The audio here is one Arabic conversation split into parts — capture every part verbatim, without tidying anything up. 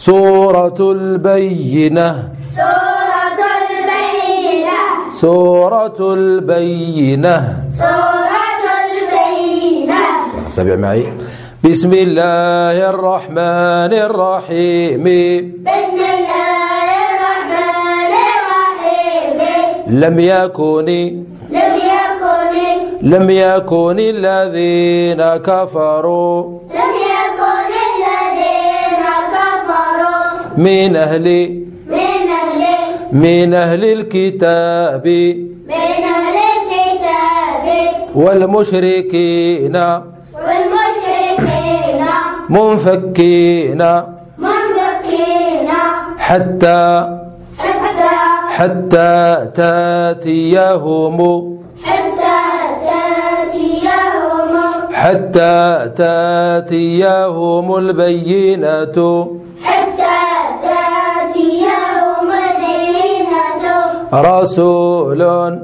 سورة البينة سورة البينة سورة البينة سورة البينة. تابع معي. بسم الله الرحمن الرحيم بسم الله الرحمن الرحيم. لم يكن لم يكن لم يكن الذين كفروا لم يكن الذين كفروا من أهل من أهل من أهل الكتاب من أهل الكتاب والمشركين والمشركين منفكين منفكين حتى حتى حتى تاتيهم حتى تأتيهم حتى تاتيهم البينة حتى تأتيهم البينة. رسول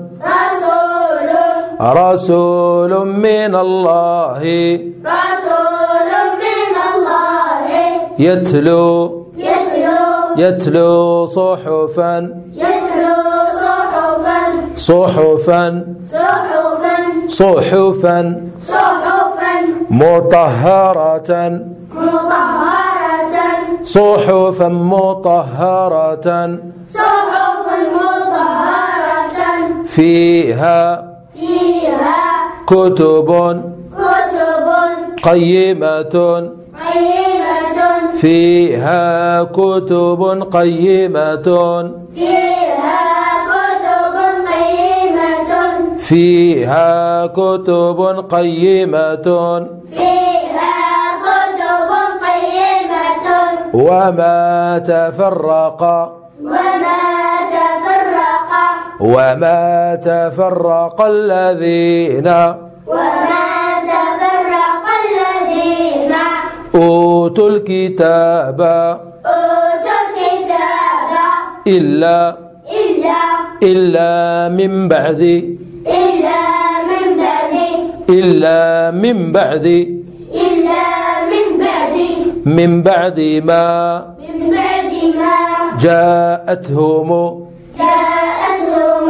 رسول رسول من الله رسول من الله يتلو يتلو يتلو صحفا يتلو صحفا صحفا صحفا صحفا صحفا مطهرة مطهرة صحفا مطهرة صحفا مطهرة فيها فيها كتب كتب قيمة قيمة فيها كتب قيمة فيها كتب قيمة فيها كتب قيمة فيها كتب قيمة. وما تفرق وما تفرق وما تفرق الذين وما تفرق الذين أوتوا الكتاب أوتوا الكتاب إلا إلا إلا من بعد إلا من بعد إلا من بعد إلا من بعد من بعد ما من بعد ما جاءتهم جاءتهم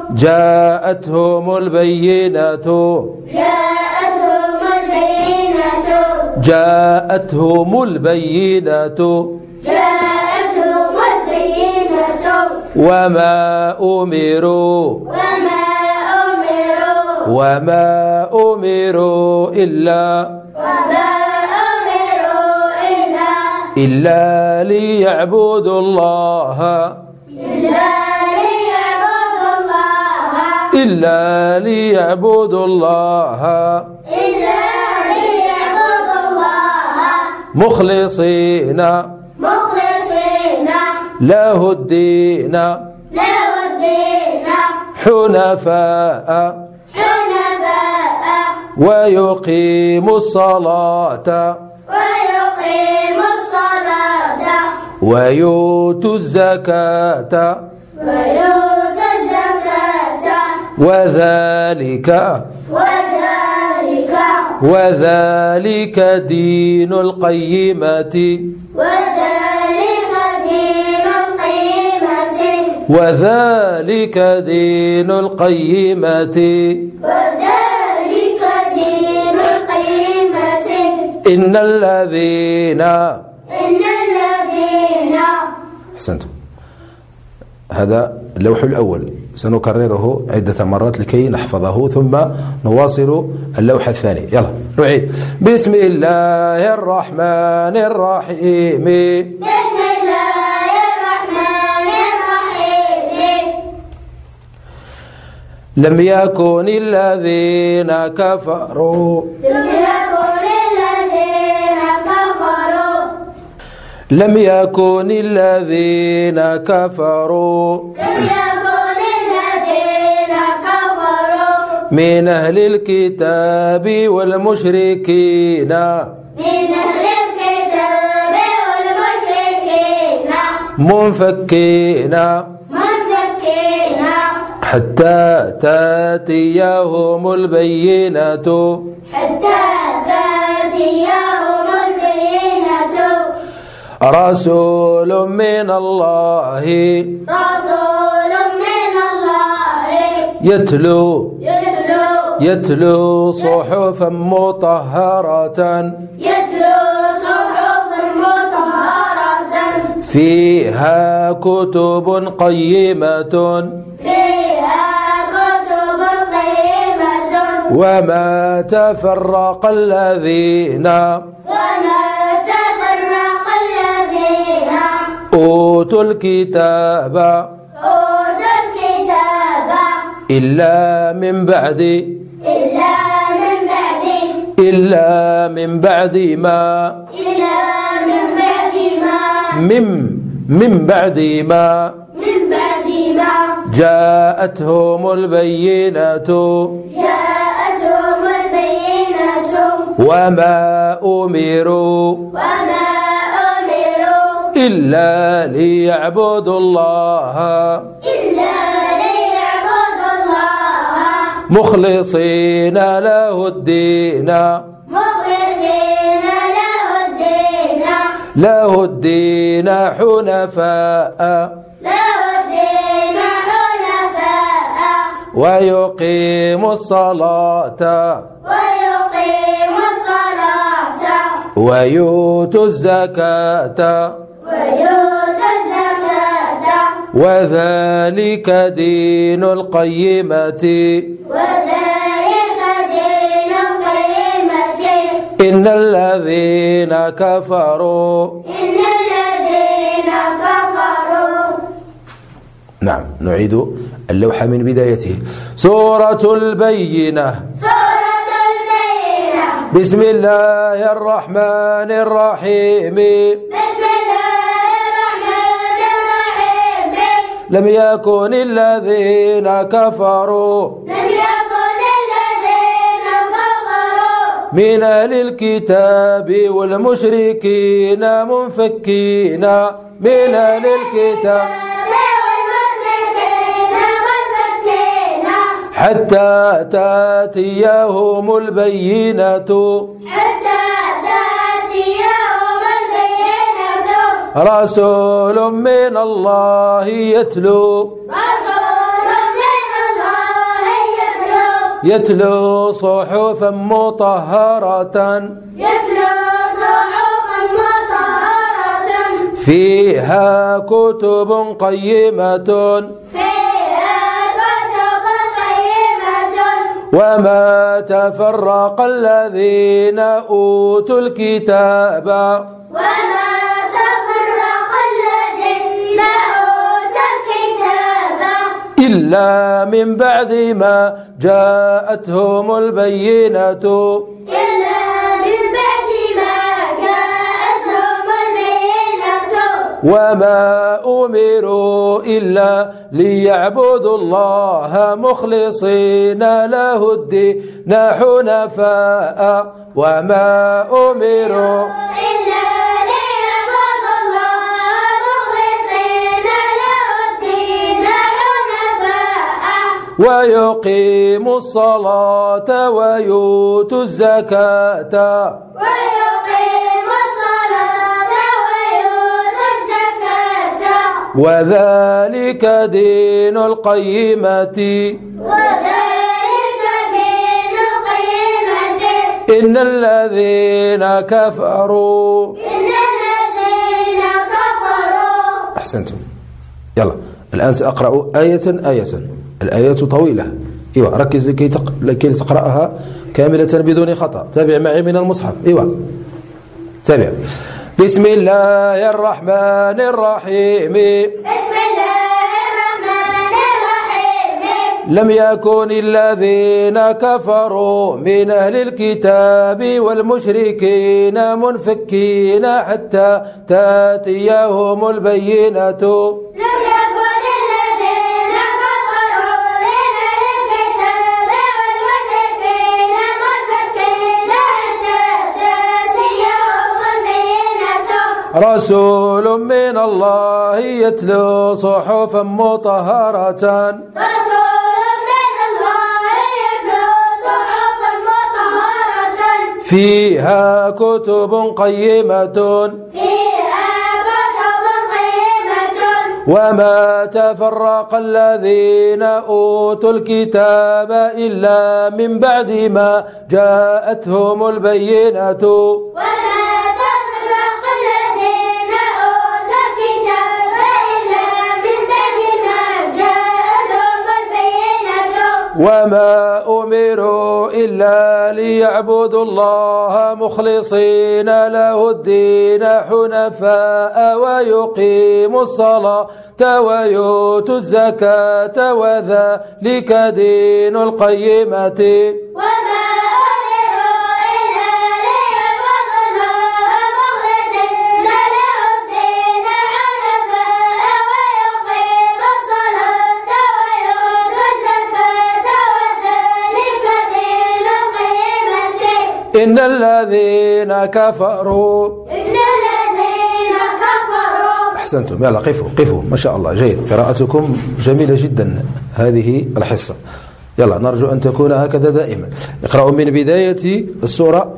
جاءتهم البينة جاءتهم البينة جاءتهم البينة جاءتهم البينة. وما أمروا وما أمروا وما أمروا إلا وما أمروا إلا إلا ليعبدوا الله إلا ليعبدوا الله إلا ليعبدوا الله إلا ليعبدوا الله مخلصين مخلصين له الدين له الدين حنفاء حنفاء ويقيموا الصلاة ويقيم الصلاة ويؤتوا الزكاة ويؤتى الزكاة وذلك وذلك وذلك دين القيمة وذلك دين القيمة وذلك دين القيمة وذلك دين القيمة. إن الذين إن الذين أحسنتم. هذا اللوح الأول سنكرره عدة مرات لكي نحفظه ثم نواصل اللوح الثاني. يلا نعيد. بسم الله الرحمن الرحيم بسم الله الرحمن الرحيم. لم يكن الذين كفروا لم يكن الذين كفروا لم يكن الذين كفروا لم يكن الذين كفروا من أهل الكتاب والمشركين من أهل الكتاب والمشركين منفكين منفكين حتى تاتيهم البينة حتى تأتيهم البينة. رسول من الله رسول من الله يتلو يتلو يتلو صحفا مطهرة يتلو صحف مطهرة فيها كتب قيمة فيها كتب قيمة وما تفرق الذين وما تفرق الذين أوتوا الكتاب أوتوا الكتاب إلا من بعد إلا من بعد إلا من بعد ما إلا من بعد ما من من بعد ما من بعد ما جاءتهم البينة جاءتهم البينة وما أمروا وما أمروا إلا ليعبدوا الله إلا ليعبدوا الله مخلصين له الدين مخلصين له الدين له الدين حنفاء له الدين حنفاء ويقيموا الصلاة ويقيم الصلاة ويؤتوا الزكاة ويؤتوا الزكاة وذلك دين القيمة وذلك دين القيمة إن الذين كفروا إن الذين كفروا. نعم نعيد اللوحة من بدايته. سورة البينة. سورة البينة. بسم الله الرحمن الرحيم. بسم الله الرحمن الرحيم. لم يكن الذين كفروا لم يكن الذين كفروا من أهل الكتاب والمشركين منفكين من أهل الكتاب والمشركين منفكين حتى تأتيهم البينة حتى تأتيهم البينة رسول من الله يتلو رسول من الله يتلو يتلو صحفا مطهرة يتلو صحفا مطهرة فيها كتب قيمة فيها كتب قيمة وما تفرق الذين أوتوا الكتاب وما تفرق الذين أوتوا الكتاب إلا من بعد ما جاءتهم البينة إلا من بعد ما جاءتهم البينة وما أمروا إلا ليعبدوا الله مخلصين له الدين حنفاء وما أمروا إلا ليعبدوا الله مخلصين له الدين حنفاء ويقيموا الصلاة ويؤتوا الزكاة ويقيم الصلاة ويؤتوا الزكاة وذلك دين القيمة وذلك دين القيمة إن الذين كفروا إن الذين كفروا. أحسنتم. يلا الآن سأقرأ آية آية. الآيات طويلة. ايوه ركز لكي تق... لكي تقرأها كاملة بدون خطأ. تابع معي من المصحف. ايوه تابع. بسم الله الرحمن الرحيم. بسم الله الرحمن الرحيم. لم يكن الذين كفروا من أهل الكتاب والمشركين منفكين حتى تأتيهم البينة لم يكن الذين كفروا من أهل الكتاب والمشركين منفكين حتى تأتيهم البينة رسول من الله يتلو صحفا مطهرة رسول من الله يتلو صحفا مطهرة فيها كتب قيمة فيها وما تفرق الذين أوتوا الكتاب إلا من بعد ما جاءتهم البينة وما تفرق الذين أوتوا الكتاب إلا من بعد ما جاءتهم البينة وما أمروا إلا ليعبدوا الله مخلصين له الدين حنفاء ويقيموا الصلاة ويؤتوا الزكاة وذلك دين القيمة وما أمروا إلا ليعبدوا الله مخلصين له الدين حنفاء ويقيموا الصلاة ويؤتوا الزكاة وذلك دين القيمة إن الذين كفروا إن الذين كفروا. أحسنتم، يلا قفوا قفوا، ما شاء الله، جيد، قراءتكم جميلة جدا هذه الحصة. يلا نرجو أن تكون هكذا دائما. اقرأوا من بداية السورة.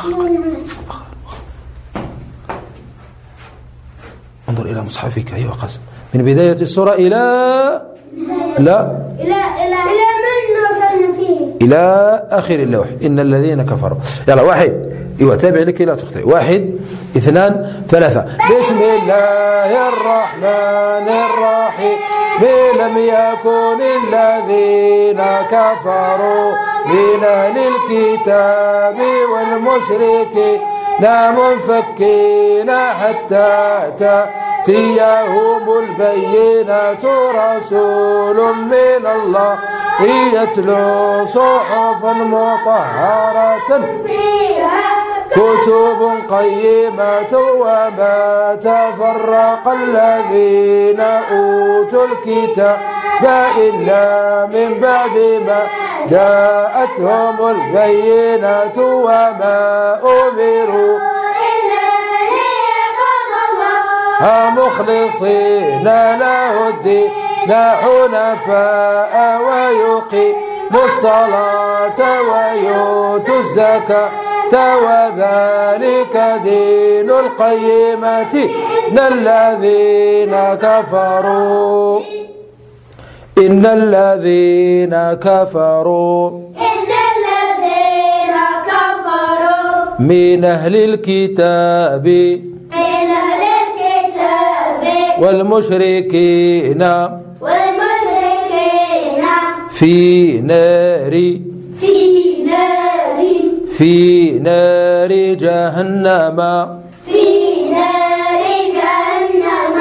انظر إلى مصحفك أيها قاسم، من بداية السورة إلى لا إلى إلى إلى من وصلنا فيه؟ إلى آخر اللوح. إن الذين كفروا. يلا واحد، ايوه تابع لكي لا تخطئ. واحد اثنان ثلاثة. بسم الله الرحمن الرحيم. لم يكن الذين كفروا من أهل الكتاب والمشركين منفكين حتى تأتيهم البينة رسول من الله يتلو صحفا مطهرة كتب قيمة وما تفرق الذين أوتوا الكتاب إلا من بعد ما جاءتهم البينة وما أمروا إلا ليعبدوا الله مخلصين له الدين حنفاء ويقيموا الصلاة ويؤتوا الزكاة وذلك دين القيمة. إن الذين كفروا إن الذين كفروا إن الذين كفروا من أهل الكتاب من أهل الكتاب والمشركين والمشركين في نار في نار في نار جهنم في نار جهنم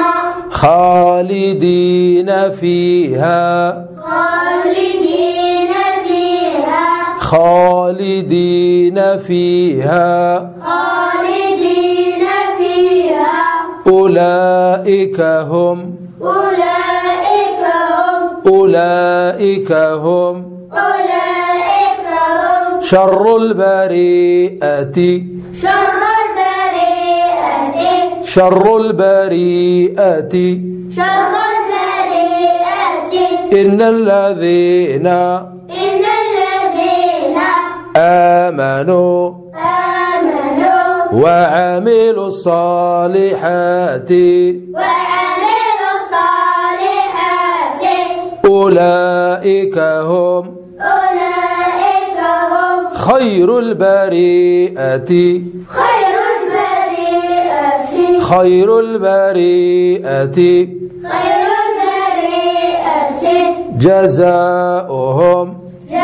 خالدين فيها خالدين فيها خالدين فيها خالدين فيها أولئك هم أولئك هم أولئك هم أولئك هم شر البريئة شر البريئة شر البريئة شر البريئة إن الذين إن الذين آمنوا آمنوا وعملوا الصالحات وعملوا الصالحات أولئك هم أولئك هم خير البريئة خير البريئة خير البريئة خير البريئة جزاؤهم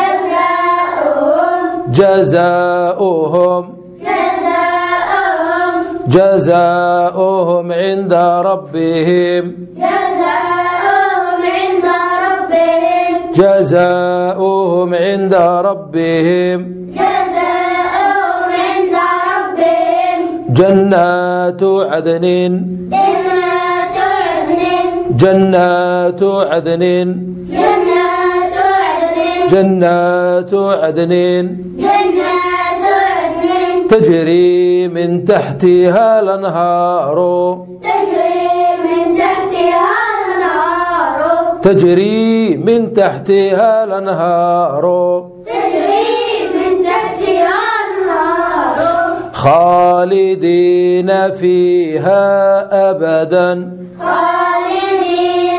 جزاؤهم جزاؤهم جزاؤهم جزاؤهم عند ربهم جزاؤهم عند ربهم جزاؤهم عند ربهم جزاؤهم عند ربهم جنات عدن جنات عدن جنات عدن جنات عدن جنات عدن جنات عدن تجري من تحتها الأنهار تجري من تحتها الأنهار تجري من تحتها الأنهار تجري من تحتها الأنهار خالدين فيها أبدا خالدين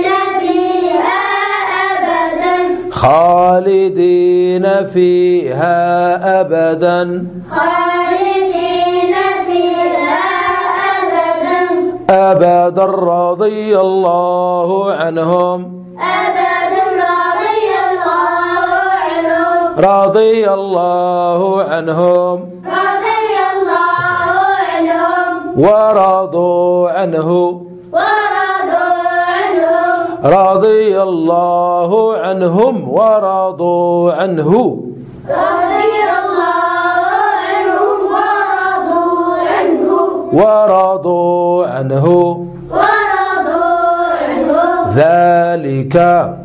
خالدين فيها أبدا خالدين فيها أبدا أبدا رضي الله عنهم أبدا رضي الله عنهم رضي الله عنهم رضي الله عنهم ورضوا عنه ورضوا عنه رضي الله عنهم ورضوا عنه رضي الله عنهم ورضوا عنه ورضوا عنه ورضوا عنه ذلك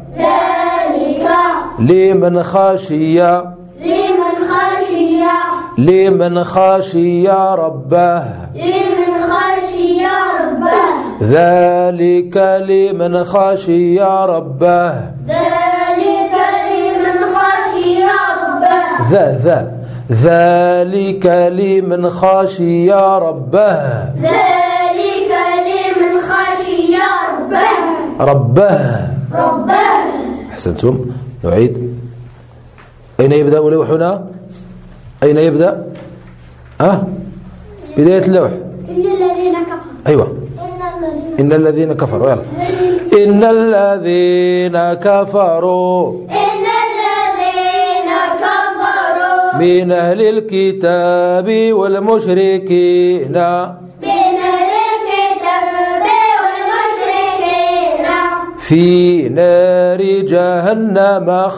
ذلك لمن خشي لمن خشي لمن خشي ربه لمن خشي ربه ذلك لمن خشي ربه ذلك لمن خشي ربه ذا ذا ذلك لمن خشي ربه ذلك لمن خشي ربه ربه ربه أحسنتم. نعيد. أين يبدأ لوحنا؟ أين يبدأ؟ أه؟ بداية اللوح. إن الذين كفروا أيوة. إن الذين إن الذين كفروا يلا. إن الذين كفروا إن الذين كفروا من أهل الكتاب والمشركين من الكتاب والمشركين في نار جهنم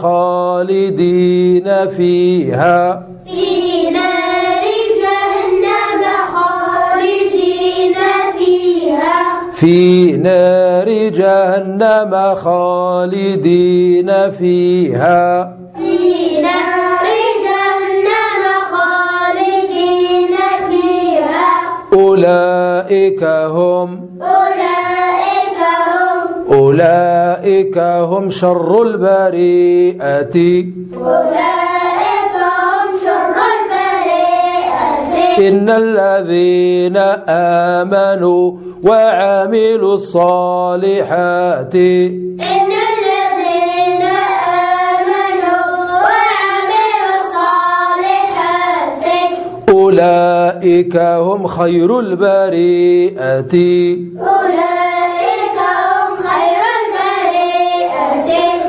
خالدين فيها في نار جهنم خالدين فيها في نار جهنم خالدين فيها في نار جهنم خالدين فيها أولئك هم أولئك هم أولئك هم شر البريئة أولئك هم شر البريئة إن الذين آمنوا وعملوا الصالحات إن الذين آمنوا وعملوا الصالحات أولئك هم خير البريئة أولئك هم خير البريئة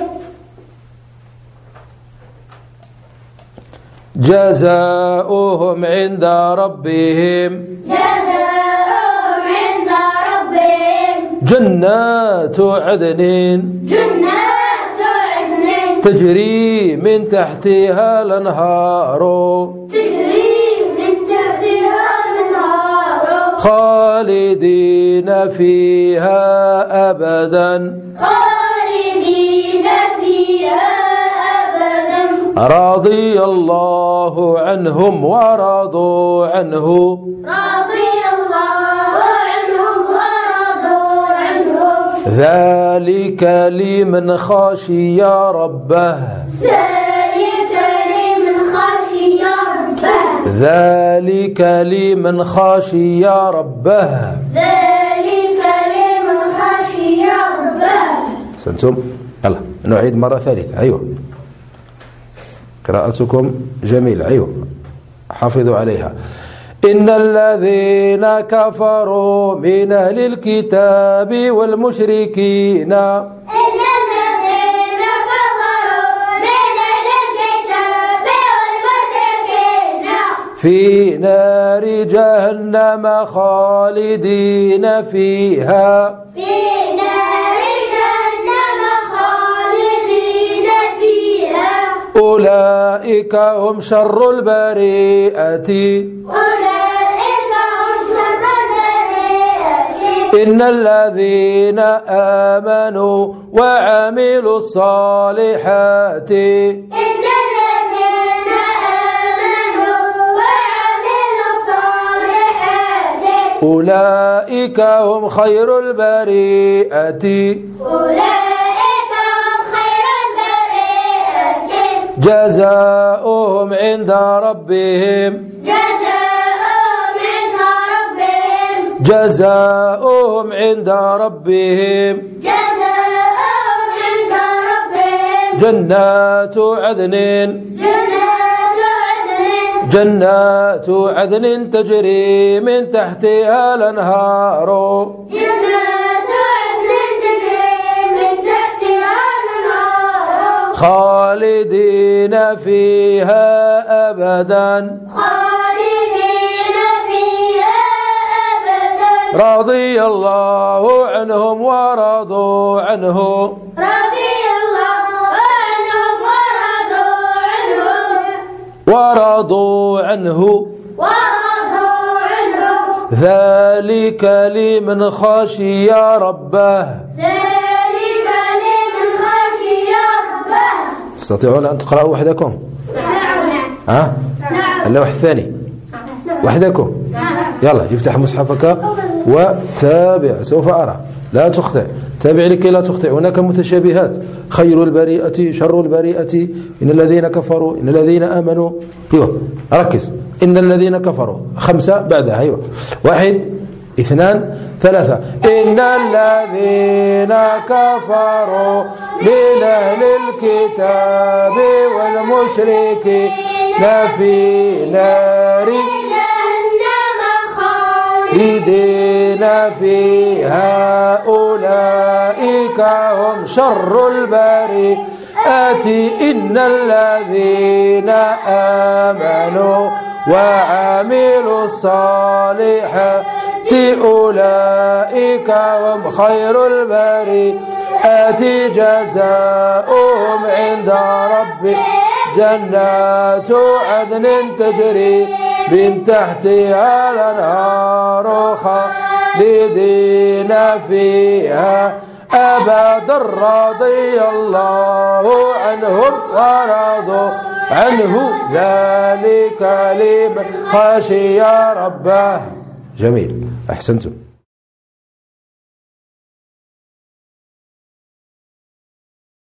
جزاؤهم عند ربهم جزاؤهم عند ربهم جنات عدن جنات عدن تجري من تحتها الأنهار تجري من تحتها الأنهار خالدين فيها أبدا خالدين فيها أبدا رضي الله عنهم ورضوا عنه رضي الله عنهم ورضوا عنه ذلك لمن خشي ربه ذلك لمن خشي ربه ذلك لمن خشي ربه ذلك لمن خشي ربه سنتم يلا نعيد مرة ثالثة. أيوة قراءتكم جميلة. أيوة حافظوا عليها. إن الذين كفروا من أهل الكتاب والمشركين إن الذين كفروا من أهل الكتاب والمشركين في نار جهنم خالدين فيها في نار جهنم خالدين فيها أولئك هم شر البريئة أولئك هم شر البريئة إن الذين آمنوا وعملوا الصالحات إن الذين آمنوا وعملوا الصالحات أولئك هم خير البريئة أولئك هم خير البريئة جزاؤهم عند ربهم جزاؤهم عند ربهم جزاؤهم عند ربهم جزاؤهم عند ربهم جنات عدن جنات عدن جنات عدن تجري من تحتها الأنهار جنات عدن تجري من تحتها الأنهار خالدين فيها أبدا خالدين فيها أبدا رضي الله عنهم ورضوا عنه رضي الله عنهم ورضوا عنه ورضوا عنه ورضوا عنه ذلك لمن خشي ربه ذلك لمن خشي ربه. تستطيعون أن تقرأوا وحدكم؟ نعم ها؟ نعم اللوح الثاني وحدكم. يلا يفتح مصحفك وتابع، سوف أرى لا تخطئ، تابع لكي لا تخطئ. هناك متشابهات، خير البريئة شر البريئة، إن الذين كفروا إن الذين آمنوا. أيوة ركز، إن الذين كفروا خمسة بعدها. أيوة واحد اثنان ثلاثة. إن الذين كفروا من أهل الكتاب والمشركين في نار جهنم خالدين خالدين فيها أولئك هم شر البريئة إن الذين آمنوا وعملوا الصالحات أولئك هم خير البريئة جزاؤهم عند ربهم جنات عدن تجري من تحتها الأنهار خالدين فيها أبدا رضي الله عنهم ورضوا عنه ذلك لمن خشي ربه. جميل، أحسنتم.